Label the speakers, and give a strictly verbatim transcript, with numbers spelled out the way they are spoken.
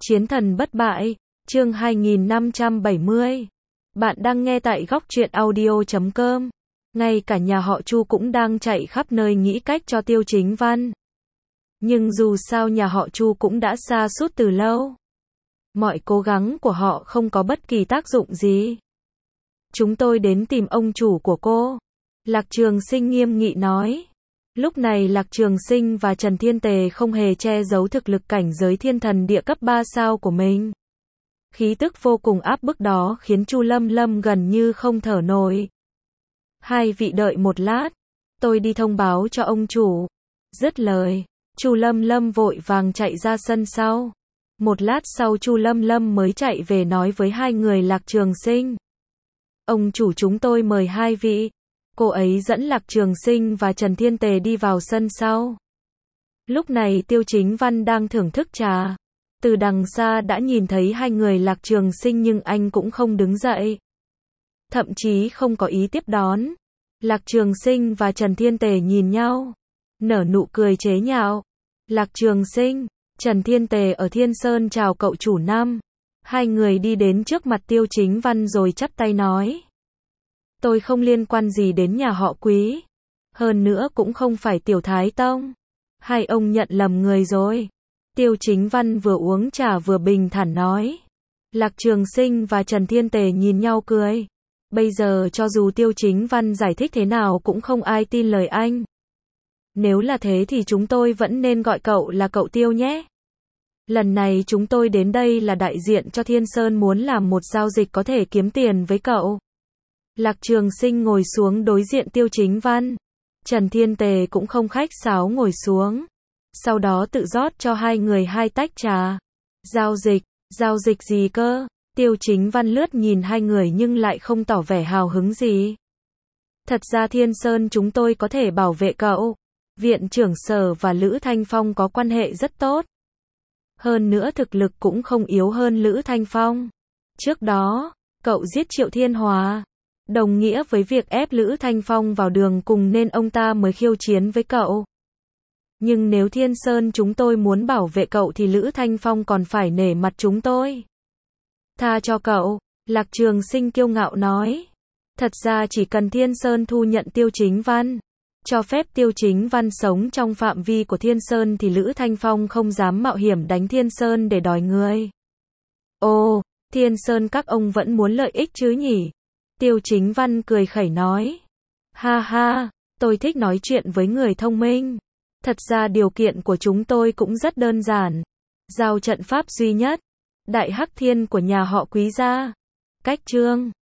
Speaker 1: Chiến thần bất bại, chương hai nghìn năm trăm bảy mươi. Bạn đang nghe tại góc truyện audio chấm com. Ngay cả nhà họ Chu cũng đang chạy khắp nơi nghĩ cách cho Tiêu Chính Văn. Nhưng dù sao nhà họ Chu cũng đã sa sút từ lâu. Mọi cố gắng của họ không có bất kỳ tác dụng gì. Chúng tôi đến tìm ông chủ của cô. Lạc Trường Sinh nghiêm nghị nói. Lúc này Lạc Trường Sinh và Trần Thiên Tề không hề che giấu thực lực cảnh giới thiên thần địa cấp ba sao của mình. Khí tức vô cùng áp bức đó khiến Chu Lâm Lâm gần như không thở nổi. Hai vị đợi một lát, tôi đi thông báo cho ông chủ. Dứt lời, Chu Lâm Lâm vội vàng chạy ra sân sau. Một lát sau Chu Lâm Lâm mới chạy về nói với hai người Lạc Trường Sinh. Ông chủ chúng tôi mời hai vị. Cô ấy dẫn Lạc Trường Sinh và Trần Thiên Tề đi vào sân sau. Lúc này Tiêu Chính Văn đang thưởng thức trà. Từ đằng xa đã nhìn thấy hai người Lạc Trường Sinh nhưng anh cũng không đứng dậy. Thậm chí không có ý tiếp đón. Lạc Trường Sinh và Trần Thiên Tề nhìn nhau. Nở nụ cười chế nhạo. Lạc Trường Sinh, Trần Thiên Tề ở Thiên Sơn chào cậu chủ năm. Hai người đi đến trước mặt Tiêu Chính Văn rồi chắp tay nói. Tôi không liên quan gì đến nhà họ Quý. Hơn nữa cũng không phải Tiểu Thái Tông. Hai ông nhận lầm người rồi. Tiêu Chính Văn vừa uống trà vừa bình thản nói. Lạc Trường Sinh và Trần Thiên Tề nhìn nhau cười. Bây giờ cho dù Tiêu Chính Văn giải thích thế nào cũng không ai tin lời anh. Nếu là thế thì chúng tôi vẫn nên gọi cậu là cậu Tiêu nhé. Lần này chúng tôi đến đây là đại diện cho Thiên Sơn muốn làm một giao dịch có thể kiếm tiền với cậu. Lạc Trường Sinh ngồi xuống đối diện Tiêu Chính Văn. Trần Thiên Tề cũng không khách sáo ngồi xuống. Sau đó tự rót cho hai người hai tách trà. Giao dịch, giao dịch gì cơ? Tiêu Chính Văn lướt nhìn hai người nhưng lại không tỏ vẻ hào hứng gì. Thật ra Thiên Sơn chúng tôi có thể bảo vệ cậu. Viện trưởng Sở và Lữ Thanh Phong có quan hệ rất tốt. Hơn nữa thực lực cũng không yếu hơn Lữ Thanh Phong. Trước đó, cậu giết Triệu Thiên Hòa. Đồng nghĩa với việc ép Lữ Thanh Phong vào đường cùng nên ông ta mới khiêu chiến với cậu. Nhưng nếu Thiên Sơn chúng tôi muốn bảo vệ cậu thì Lữ Thanh Phong còn phải nể mặt chúng tôi. Tha cho cậu, Lạc Trường Sinh kiêu ngạo nói. Thật ra chỉ cần Thiên Sơn thu nhận Tiêu Chính Văn, cho phép Tiêu Chính Văn sống trong phạm vi của Thiên Sơn thì Lữ Thanh Phong không dám mạo hiểm đánh Thiên Sơn để đòi người. Ồ, Thiên Sơn các ông vẫn muốn lợi ích chứ nhỉ? Tiêu Chính Văn cười khẩy nói. Ha ha, tôi thích nói chuyện với người thông minh. Thật ra điều kiện của chúng tôi cũng rất đơn giản. Giao trận pháp duy nhất. Đại Hắc Thiên của nhà họ Quý gia. Cách chương.